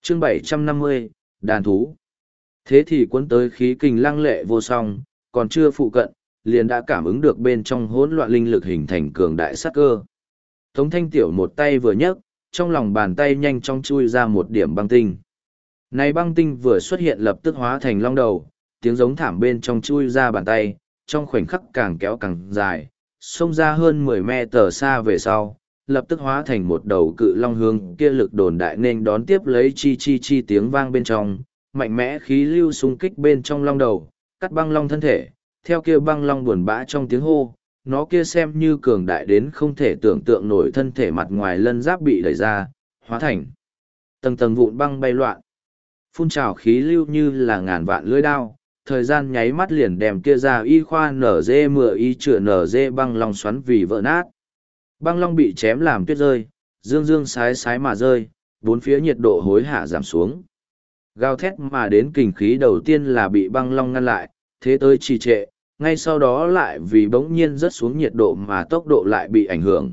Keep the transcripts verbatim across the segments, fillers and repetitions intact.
chương bảy trăm năm mươi, đàn thú. Thế thì cuốn tới khí kình lăng lệ vô song, còn chưa phụ cận, liền đã cảm ứng được bên trong hỗn loạn linh lực hình thành cường đại sát cơ. Tống Thanh Tiểu một tay vừa nhấc, trong lòng bàn tay nhanh chóng chui ra một điểm băng tinh. Này băng tinh vừa xuất hiện lập tức hóa thành long đầu, tiếng giống thảm bên trong chui ra bàn tay, trong khoảnh khắc càng kéo càng dài, xông ra hơn mười mét tờ xa về sau, lập tức hóa thành một đầu cự long hướng kia lực đồn đại nên đón tiếp lấy chi chi chi tiếng vang bên trong, mạnh mẽ khí lưu xung kích bên trong long đầu, cắt băng long thân thể, theo kia băng long buồn bã trong tiếng hô, nó kia xem như cường đại đến không thể tưởng tượng nổi thân thể mặt ngoài lân giáp bị đẩy ra, hóa thành tầng tầng vụn băng bay loạn. Phun trào khí lưu như là ngàn vạn lưỡi đao, thời gian nháy mắt liền đem kia ra y khoa nở dê mưa y chữa nở dê băng long xoắn vì vỡ nát. Băng long bị chém làm tuyết rơi, dương dương sái sái mà rơi, bốn phía nhiệt độ hối hạ giảm xuống. Gào thét mà đến kình khí đầu tiên là bị băng long ngăn lại, thế tới trì trệ, ngay sau đó lại vì bỗng nhiên rớt xuống nhiệt độ mà tốc độ lại bị ảnh hưởng.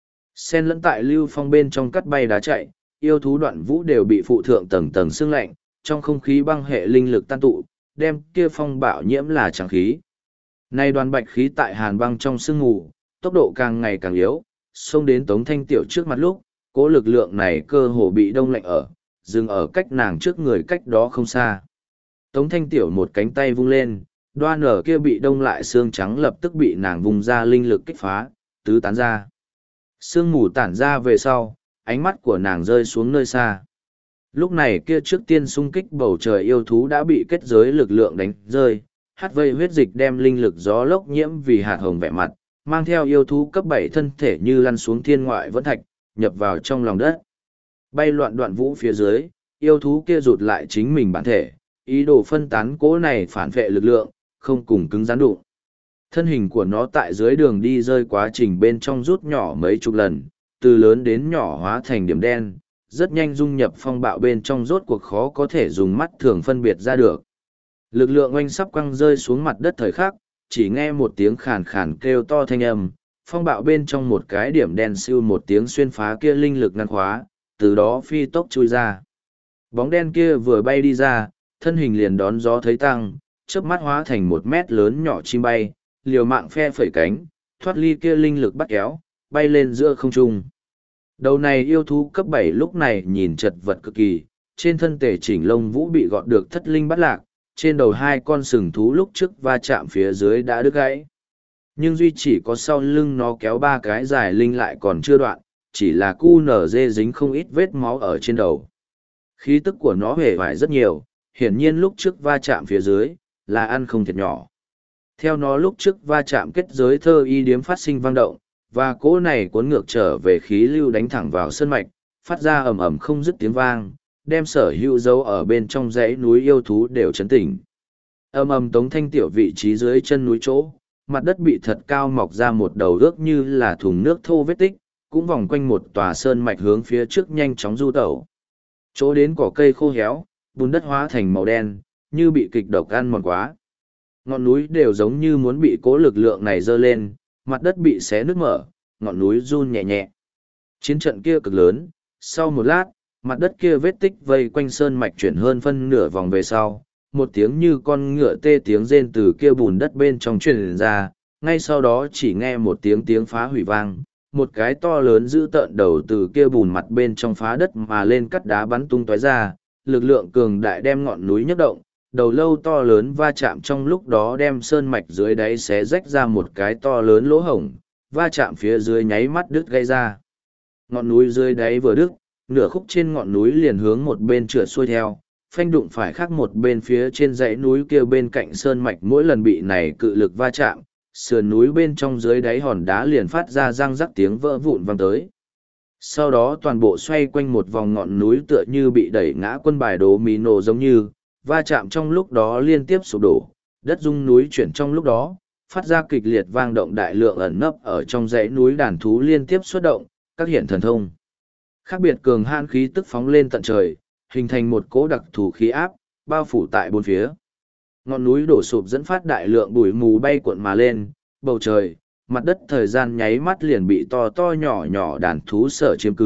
Xen lẫn tại lưu phong bên trong cắt bay đá chạy, yêu thú đoạn vũ đều bị phụ thượng tầng tầng sương lạnh, trong không khí băng hệ linh lực tan tụ, đem kia phong bạo nhiễm là trắng khí. Nay đoàn bạch khí tại hàn băng trong sương mù, tốc độ càng ngày càng yếu, xông đến Tống Thanh Tiểu trước mặt lúc, cố lực lượng này cơ hồ bị đông lạnh ở, dừng ở cách nàng trước người cách đó không xa. Tống Thanh Tiểu một cánh tay vung lên, đoan ở kia bị đông lại xương trắng lập tức bị nàng vung ra linh lực kích phá, tứ tán ra. Sương mù tản ra về sau, ánh mắt của nàng rơi xuống nơi xa. Lúc này kia trước tiên xung kích bầu trời yêu thú đã bị kết giới lực lượng đánh rơi, hát vây huyết dịch đem linh lực gió lốc nhiễm vì hạt hồng vẹ mặt, mang theo yêu thú cấp bảy thân thể như lăn xuống thiên ngoại vẫn thạch, nhập vào trong lòng đất. Bay loạn đoạn vũ phía dưới, yêu thú kia rụt lại chính mình bản thể, ý đồ phân tán cố này phản vệ lực lượng, không cùng cứng rắn đụng. Thân hình của nó tại dưới đường đi rơi quá trình bên trong rút nhỏ mấy chục lần, từ lớn đến nhỏ hóa thành điểm đen, rất nhanh dung nhập phong bạo bên trong rốt cuộc khó có thể dùng mắt thường phân biệt ra được. Lực lượng oanh sắp quăng rơi xuống mặt đất thời khắc, chỉ nghe một tiếng khàn khàn kêu to thanh âm, phong bạo bên trong một cái điểm đen siêu một tiếng xuyên phá kia linh lực ngăn khóa, từ đó phi tốc chui ra. Bóng đen kia vừa bay đi ra, thân hình liền đón gió thấy tăng, chớp mắt hóa thành một mét lớn nhỏ chim bay, liều mạng phe phẩy cánh, thoát ly kia linh lực bắt kéo, bay lên giữa không trung. Đầu này yêu thú cấp bảy lúc này nhìn chật vật cực kỳ, trên thân thể chỉnh lông vũ bị gọt được thất linh bắt lạc, trên đầu hai con sừng thú lúc trước va chạm phía dưới đã đứt gãy. Nhưng duy chỉ có sau lưng nó kéo ba cái dài linh lại còn chưa đoạn, chỉ là cu nở dê dính không ít vết máu ở trên đầu. Khí tức của nó hề vải rất nhiều, hiển nhiên lúc trước va chạm phía dưới, là ăn không thiệt nhỏ. Theo nó lúc trước va chạm kết giới thơ y điếm phát sinh vang động, và cỗ này cuốn ngược trở về khí lưu đánh thẳng vào sơn mạch, phát ra ầm ầm không dứt tiếng vang, đem sở hữu dấu ở bên trong dãy núi yêu thú đều chấn tỉnh. Ầm ầm Tống Thanh Tiểu vị trí dưới chân núi chỗ, mặt đất bị thật cao mọc ra một đầu ước như là thùng nước thô vết tích, cũng vòng quanh một tòa sơn mạch hướng phía trước nhanh chóng du tẩu. Chỗ đến cỏ cây khô héo, bùn đất hóa thành màu đen, như bị kịch độc ăn mòn quá. Ngọn núi đều giống như muốn bị cố lực lượng này dơ lên, mặt đất bị xé nứt mở, ngọn núi run nhẹ nhẹ. Chiến trận kia cực lớn, sau một lát, mặt đất kia vết tích vây quanh sơn mạch chuyển hơn phân nửa vòng về sau, một tiếng như con ngựa tê tiếng rên từ kia bùn đất bên trong truyền ra, ngay sau đó chỉ nghe một tiếng tiếng phá hủy vang, một cái to lớn giữ tợn đầu từ kia bùn mặt bên trong phá đất mà lên cắt đá bắn tung tóe ra, lực lượng cường đại đem ngọn núi nhấc động, đầu lâu to lớn va chạm trong lúc đó đem sơn mạch dưới đáy xé rách ra một cái to lớn lỗ hổng, va chạm phía dưới nháy mắt đứt gây ra. Ngọn núi dưới đáy vừa đứt, nửa khúc trên ngọn núi liền hướng một bên trượt xuôi theo, phanh đụng phải khác một bên phía trên dãy núi kia bên cạnh sơn mạch mỗi lần bị này cự lực va chạm, sườn núi bên trong dưới đáy hòn đá liền phát ra răng rắc tiếng vỡ vụn vang tới. Sau đó toàn bộ xoay quanh một vòng ngọn núi tựa như bị đẩy ngã quân bài đố mì nổ giống như, va chạm trong lúc đó liên tiếp sụp đổ, đất rung núi chuyển trong lúc đó, phát ra kịch liệt vang động đại lượng ẩn nấp ở trong dãy núi đàn thú liên tiếp xuất động, các hiện thần thông. Khác biệt cường hãn khí tức phóng lên tận trời, hình thành một cỗ đặc thù khí áp, bao phủ tại bốn phía. Ngọn núi đổ sụp dẫn phát đại lượng bụi mù bay cuộn mà lên, bầu trời, mặt đất thời gian nháy mắt liền bị to to nhỏ nhỏ đàn thú sở chiếm cứ,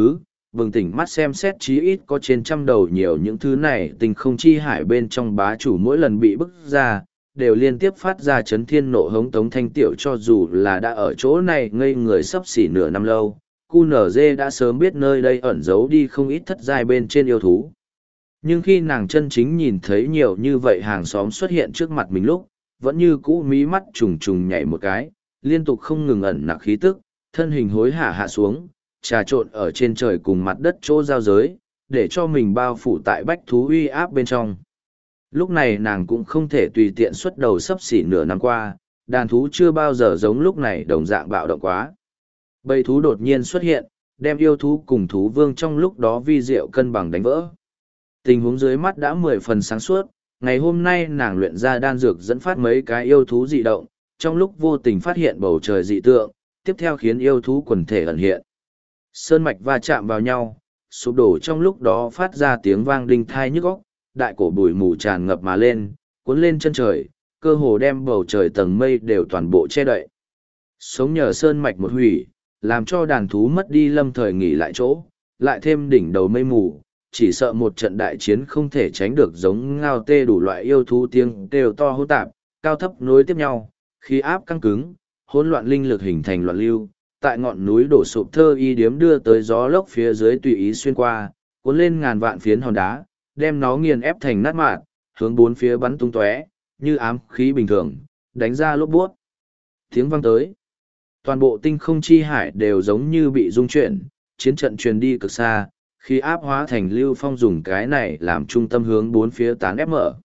bừng tỉnh mắt xem xét chí ít có trên trăm đầu nhiều những thứ này tình không chi hải bên trong bá chủ mỗi lần bị bức ra, đều liên tiếp phát ra chấn thiên nộ hống Tống Thanh Tiểu cho dù là đã ở chỗ này ngây người sắp xỉ nửa năm lâu, cu nở dê đã sớm biết nơi đây ẩn giấu đi không ít thất giai bên trên yêu thú. Nhưng khi nàng chân chính nhìn thấy nhiều như vậy hàng xóm xuất hiện trước mặt mình lúc, vẫn như cũ mí mắt trùng trùng nhảy một cái, liên tục không ngừng ẩn nặc khí tức, thân hình hối hả hạ xuống, trà trộn ở trên trời cùng mặt đất chỗ giao giới, để cho mình bao phủ tại bách thú uy áp bên trong. Lúc này nàng cũng không thể tùy tiện xuất đầu sấp xỉ nửa năm qua, đàn thú chưa bao giờ giống lúc này đồng dạng bạo động quá. Bầy thú đột nhiên xuất hiện, đem yêu thú cùng thú vương trong lúc đó vi diệu cân bằng đánh vỡ. Tình huống dưới mắt đã mười phần sáng suốt, ngày hôm nay nàng luyện ra đan dược dẫn phát mấy cái yêu thú dị động, trong lúc vô tình phát hiện bầu trời dị tượng, tiếp theo khiến yêu thú quần thể ẩn hiện. Sơn mạch va chạm vào nhau, sụp đổ trong lúc đó phát ra tiếng vang đinh thai nhức óc, đại cổ bụi mù tràn ngập mà lên, cuốn lên chân trời, cơ hồ đem bầu trời tầng mây đều toàn bộ che đậy. Sống nhờ sơn mạch một hủy, làm cho đàn thú mất đi lâm thời nghỉ lại chỗ, lại thêm đỉnh đầu mây mù, chỉ sợ một trận đại chiến không thể tránh được giống ngao tê đủ loại yêu thú tiếng đều to hỗn tạp, cao thấp nối tiếp nhau, khí áp căng cứng, hỗn loạn linh lực hình thành loạn lưu, tại ngọn núi đổ sụp thơ y điếm đưa tới gió lốc phía dưới tùy ý xuyên qua, cuốn lên ngàn vạn phiến hòn đá, đem nó nghiền ép thành nát mạn, hướng bốn phía bắn tung tóe, như ám khí bình thường, đánh ra lốp buốt. Tiếng vang tới. Toàn bộ tinh không chi hải đều giống như bị rung chuyển, chiến trận truyền đi cực xa, khi áp hóa thành lưu phong dùng cái này làm trung tâm hướng bốn phía tán ép mở.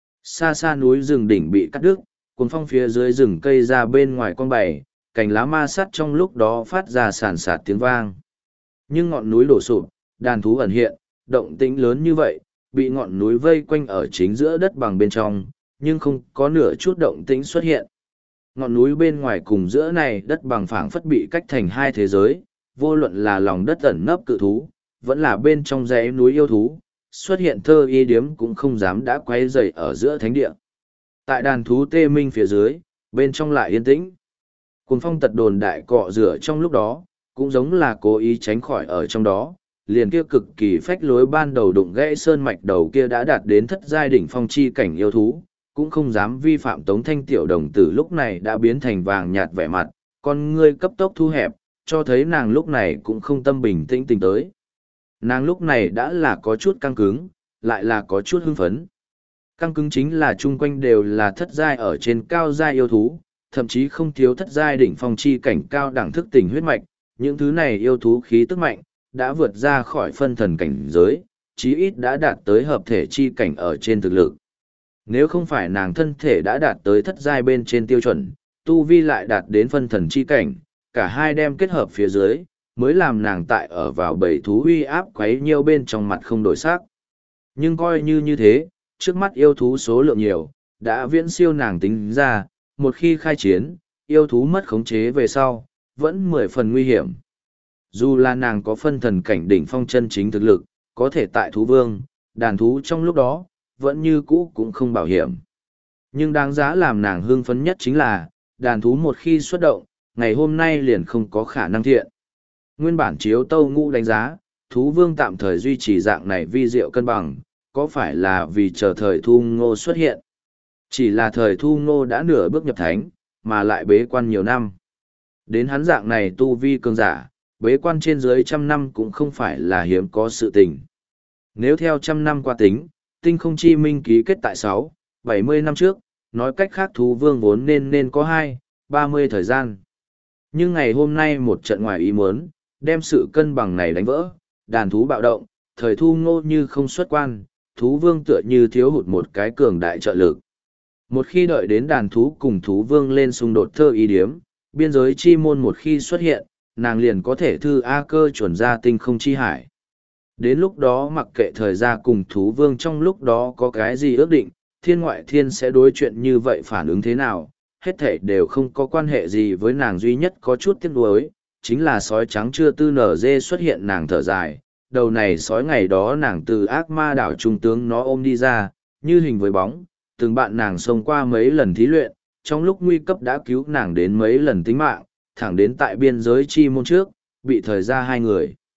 Xa xa núi rừng đỉnh bị cắt đứt, cuốn phong phía dưới rừng cây ra bên ngoài con bày, cành lá ma sắt trong lúc đó phát ra sàn sạt tiếng vang. Nhưng ngọn núi đổ sụp, đàn thú ẩn hiện, động tĩnh lớn như vậy, bị ngọn núi vây quanh ở chính giữa đất bằng bên trong, nhưng không có nửa chút động tĩnh xuất hiện. Ngọn núi bên ngoài cùng giữa này đất bằng phảng phất bị cách thành hai thế giới, vô luận là lòng đất ẩn nấp cự thú, vẫn là bên trong dãy núi yêu thú, xuất hiện thơ y điếm cũng không dám đã quay dày ở giữa thánh địa. Tại đàn thú tê minh phía dưới, bên trong lại yên tĩnh. Cuồng phong tật đồn đại cọ rửa trong lúc đó, cũng giống là cố ý tránh khỏi ở trong đó, liền kia cực kỳ phách lối ban đầu đụng gãy sơn mạch đầu kia đã đạt đến thất giai đỉnh phong chi cảnh yêu thú, cũng không dám vi phạm Tống Thanh tiểu đồng tử lúc này đã biến thành vàng nhạt vẻ mặt, con ngươi cấp tốc thu hẹp, cho thấy nàng lúc này cũng không tâm bình tĩnh tình tới. Nàng lúc này đã là có chút căng cứng, lại là có chút hưng phấn. Căng cứng chính là chung quanh đều là thất giai ở trên cao giai yêu thú, thậm chí không thiếu thất giai đỉnh phong chi cảnh cao đẳng thức tỉnh huyết mạch, những thứ này yêu thú khí tức mạnh, đã vượt ra khỏi phân thần cảnh giới, chí ít đã đạt tới hợp thể chi cảnh ở trên thực lực. Nếu không phải nàng thân thể đã đạt tới thất giai bên trên tiêu chuẩn, tu vi lại đạt đến phân thần chi cảnh, cả hai đem kết hợp phía dưới, mới làm nàng tại ở vào bầy thú uy áp quấy nhiều bên trong mặt không đổi sắc. Nhưng coi như như thế, trước mắt yêu thú số lượng nhiều, đã viễn siêu nàng tính ra, một khi khai chiến, yêu thú mất khống chế về sau, vẫn mười phần nguy hiểm. Dù là nàng có phân thần cảnh đỉnh phong chân chính thực lực, có thể tại thú vương, đàn thú trong lúc đó, vẫn như cũ cũng không bảo hiểm. Nhưng đáng giá làm nàng hưng phấn nhất chính là, đàn thú một khi xuất động, ngày hôm nay liền không có khả năng thiện. Nguyên bản chiếu tâu ngũ đánh giá, thú vương tạm thời duy trì dạng này vi diệu cân bằng, có phải là vì chờ thời thu ngô xuất hiện. Chỉ là thời thu ngô đã nửa bước nhập thánh, mà lại bế quan nhiều năm. Đến hắn dạng này tu vi cường giả, bế quan trên dưới trăm năm cũng không phải là hiếm có sự tình. Nếu theo trăm năm qua tính, tinh không chi minh ký kết tại sáu, bảy mươi năm trước, nói cách khác thú vương vốn nên nên có hai, ba mươi thời gian. Nhưng ngày hôm nay một trận ngoài ý muốn, đem sự cân bằng này đánh vỡ, đàn thú bạo động, thời thu ngô như không xuất quan, thú vương tựa như thiếu hụt một cái cường đại trợ lực. Một khi đợi đến đàn thú cùng thú vương lên xung đột thơ ý điếm, biên giới chi môn một khi xuất hiện, nàng liền có thể thư A cơ chuẩn ra tinh không chi hải. Đến lúc đó mặc kệ thời gian cùng thú vương trong lúc đó có cái gì ước định, thiên ngoại thiên sẽ đối chuyện như vậy phản ứng thế nào, hết thảy đều không có quan hệ gì với nàng, duy nhất có chút tiếc nuối, chính là sói trắng chưa tư nở dê xuất hiện, nàng thở dài, đầu này sói ngày đó nàng từ ác ma đảo trung tướng nó ôm đi ra, như hình với bóng, từng bạn nàng xông qua mấy lần thí luyện, trong lúc nguy cấp đã cứu nàng đến mấy lần tính mạng, thẳng đến tại biên giới chi môn trước, bị thời ra hai người.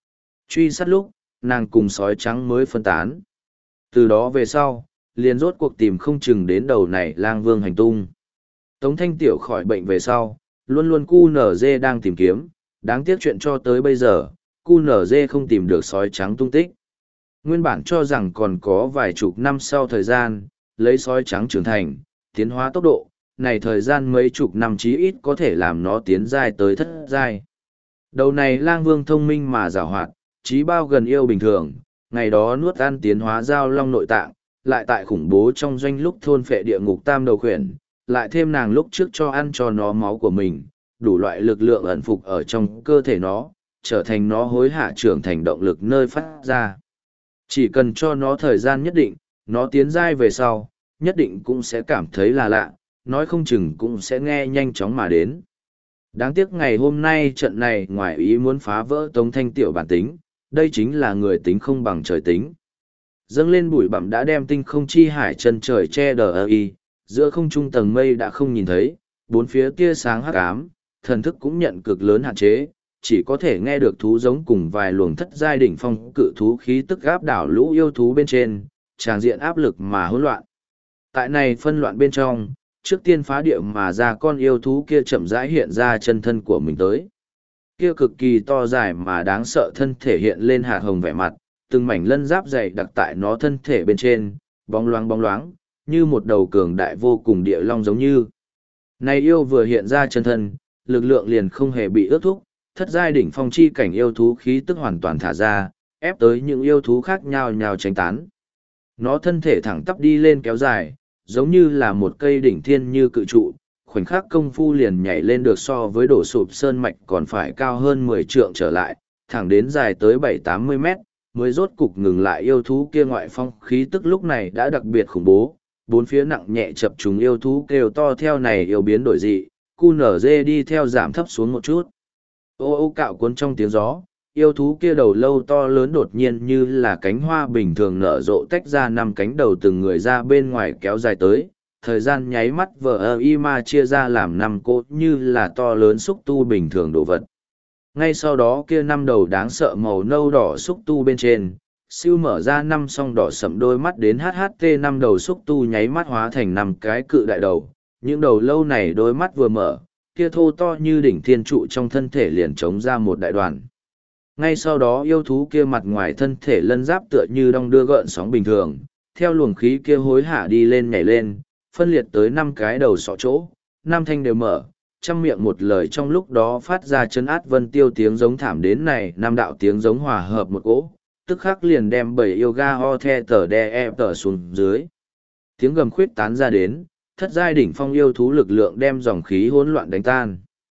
Truy sát lúc, nàng cùng sói trắng mới phân tán. Từ đó về sau, liền rốt cuộc tìm không chừng đến đầu này lang vương hành tung. Tống Thanh Tiểu khỏi bệnh về sau, luôn luôn cu nở dê đang tìm kiếm, đáng tiếc chuyện cho tới bây giờ, cu nở dê không tìm được sói trắng tung tích. Nguyên bản cho rằng còn có vài chục năm sau thời gian, lấy sói trắng trưởng thành, tiến hóa tốc độ, này thời gian mấy chục năm chí ít có thể làm nó tiến giai tới thất giai. Đầu này lang vương thông minh mà giàu hoạt, trí bao gần yêu bình thường, ngày đó nuốt ăn tiến hóa giao long nội tạng, lại tại khủng bố trong doanh lúc thôn phệ địa ngục tam đầu khuyển, lại thêm nàng lúc trước cho ăn cho nó máu của mình, đủ loại lực lượng ẩn phục ở trong cơ thể nó, trở thành nó hối hạ trưởng thành động lực nơi phát ra. Chỉ cần cho nó thời gian nhất định, nó tiến giai về sau, nhất định cũng sẽ cảm thấy là lạ, nói không chừng cũng sẽ nghe nhanh chóng mà đến. Đáng tiếc ngày hôm nay trận này ngoài ý muốn phá vỡ Tống Thanh Tiểu bản tính, đây chính là người tính không bằng trời tính. Dâng lên bụi bặm đã đem tinh không chi hải chân trời che đờ ơ y, giữa không trung tầng mây đã không nhìn thấy, bốn phía tia sáng hắc ám, thần thức cũng nhận cực lớn hạn chế, chỉ có thể nghe được thú giống cùng vài luồng thất giai đỉnh phong cự thú khí tức gáp đảo lũ yêu thú bên trên, tràng diện áp lực mà hỗn loạn. Tại này phân loạn bên trong, trước tiên phá địa mà ra con yêu thú kia chậm rãi hiện ra chân thân của mình tới. Kia cực kỳ to dài mà đáng sợ thân thể hiện lên hạt hồng vẻ mặt, từng mảnh lân giáp dày đặc tại nó thân thể bên trên, bóng loáng bóng loáng, như một đầu cường đại vô cùng địa long giống như. Này yêu vừa hiện ra chân thân, lực lượng liền không hề bị ước thúc, thất giai đỉnh phong chi cảnh yêu thú khí tức hoàn toàn thả ra, ép tới những yêu thú khác nhau nhau tránh tán. Nó thân thể thẳng tắp đi lên kéo dài, giống như là một cây đỉnh thiên như cự trụ, khoảnh khắc công phu liền nhảy lên được so với đổ sụp sơn mạch còn phải cao hơn mười trượng trở lại, thẳng đến dài tới bảy tám mươi mét, mới rốt cục ngừng lại. Yêu thú kia ngoại phong khí tức lúc này đã đặc biệt khủng bố, bốn phía nặng nhẹ chập trùng yêu thú kêu to theo này yêu biến đổi dị, cu nở dê đi theo giảm thấp xuống một chút. Ô ô cạo cuốn trong tiếng gió, yêu thú kia đầu lâu to lớn đột nhiên như là cánh hoa bình thường nở rộ tách ra năm cánh đầu từng người ra bên ngoài kéo dài tới, thời gian nháy mắt vờ ơ y ma chia ra làm năm cỗ như là to lớn xúc tu bình thường đồ vật. Ngay sau đó kia năm đầu đáng sợ màu nâu đỏ xúc tu bên trên, siêu mở ra năm song đỏ sậm đôi mắt đến hát hát tê năm đầu xúc tu nháy mắt hóa thành năm cái cự đại đầu, những đầu lâu này đôi mắt vừa mở, kia thô to như đỉnh thiên trụ trong thân thể liền trống ra một đại đoàn. Ngay sau đó yêu thú kia mặt ngoài thân thể lân giáp tựa như đong đưa gợn sóng bình thường, theo luồng khí kia hối hả đi lên nhảy lên, phân liệt tới năm cái đầu sọ chỗ, năm thanh đều mở, trăm miệng một lời trong lúc đó phát ra chân át vân tiêu tiếng giống thảm đến này, năm đạo tiếng giống hòa hợp một cỗ, tức khắc liền đem bảy yêu ga ho the tờ đe e tờ xuống dưới. Tiếng gầm khuyết tán ra đến, thất giai đỉnh phong yêu thú lực lượng đem dòng khí hỗn loạn đánh tan.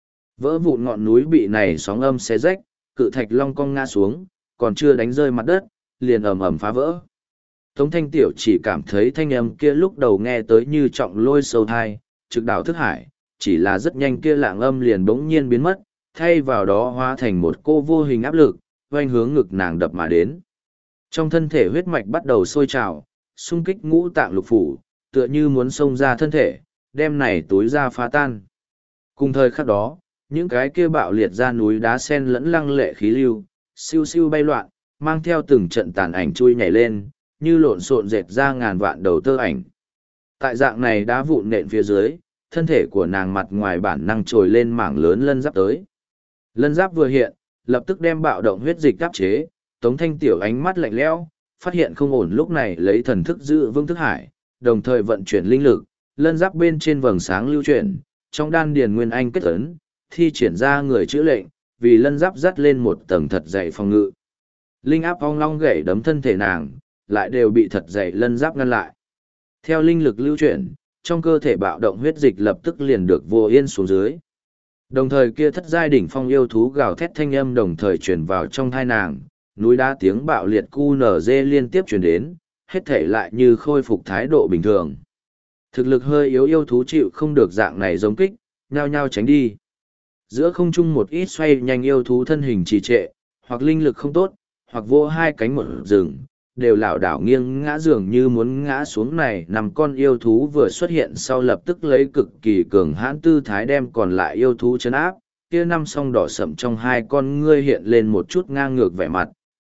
Vỡ vụn ngọn núi bị này sóng âm xé rách, cự thạch long cong ngã xuống, còn chưa đánh rơi mặt đất, liền ầm ầm phá vỡ. Tống Thanh Tiểu chỉ cảm thấy thanh âm kia lúc đầu nghe tới như trọng lôi sâu thai, trực đảo thức hải, chỉ là rất nhanh kia lạng âm liền bỗng nhiên biến mất, thay vào đó hóa thành một cô vô hình áp lực, oanh hướng ngực nàng đập mà đến. Trong thân thể huyết mạch bắt đầu sôi trào, xung kích ngũ tạng lục phủ, tựa như muốn xông ra thân thể, đem này túi ra phá tan. Cùng thời khắc đó, những cái kia bạo liệt ra núi đá sen lẫn lăng lệ khí lưu, siêu siêu bay loạn, mang theo từng trận tàn ảnh chui nhảy lên, như lộn xộn dệt ra ngàn vạn đầu tơ ảnh. Tại dạng này đá vụn nện phía dưới, thân thể của nàng mặt ngoài bản năng trồi lên mảng lớn lân giáp tới. Lân giáp vừa hiện, lập tức đem bạo động huyết dịch áp chế, Tống Thanh Tiểu ánh mắt lạnh lẽo, phát hiện không ổn lúc này lấy thần thức giữ vững thức hải, đồng thời vận chuyển linh lực, lân giáp bên trên vầng sáng lưu chuyển, trong đan điền nguyên anh kết ấn, thi triển ra người chữ lệnh, vì lân giáp dắt lên một tầng thật dày phòng ngự. Linh áp ong long gãy đấm thân thể nàng, lại đều bị thật dày lân giáp ngăn lại. Theo linh lực lưu chuyển, trong cơ thể bạo động huyết dịch lập tức liền được vô yên xuống dưới. Đồng thời kia thất giai đỉnh phong yêu thú gào thét thanh âm đồng thời truyền vào trong thai nàng, núi đá tiếng bạo liệt cu nở dê liên tiếp truyền đến, hết thể lại như khôi phục thái độ bình thường. Thực lực hơi yếu yêu thú chịu không được dạng này giống kích, nhao nhao tránh đi. Giữa không trung một ít xoay nhanh yêu thú thân hình trì trệ, hoặc linh lực không tốt, hoặc vô hai cánh một rừng, đều lảo đảo nghiêng ngã dường như muốn ngã xuống này. Nằm con yêu thú vừa xuất hiện sau lập tức lấy cực kỳ cường hãn tư thái đem còn lại yêu thú chấn áp, kia năm song đỏ sậm trong hai con ngươi hiện lên một chút ngang ngược vẻ mặt,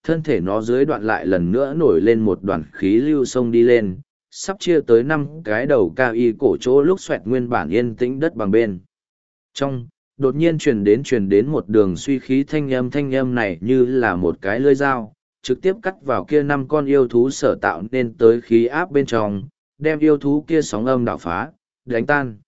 thân thể nó dưới đoạn lại lần nữa nổi lên một đoàn khí lưu sông đi lên, sắp chia tới năm cái đầu cao y cổ chỗ lúc xoẹt nguyên bản yên tĩnh đất bằng bên. Trong, đột nhiên truyền đến truyền đến một đường suy khí thanh âm thanh âm này như là một cái lưỡi dao, trực tiếp cắt vào kia năm con yêu thú sở tạo nên tới khí áp bên trong, đem yêu thú kia sóng âm đảo phá, đánh tan.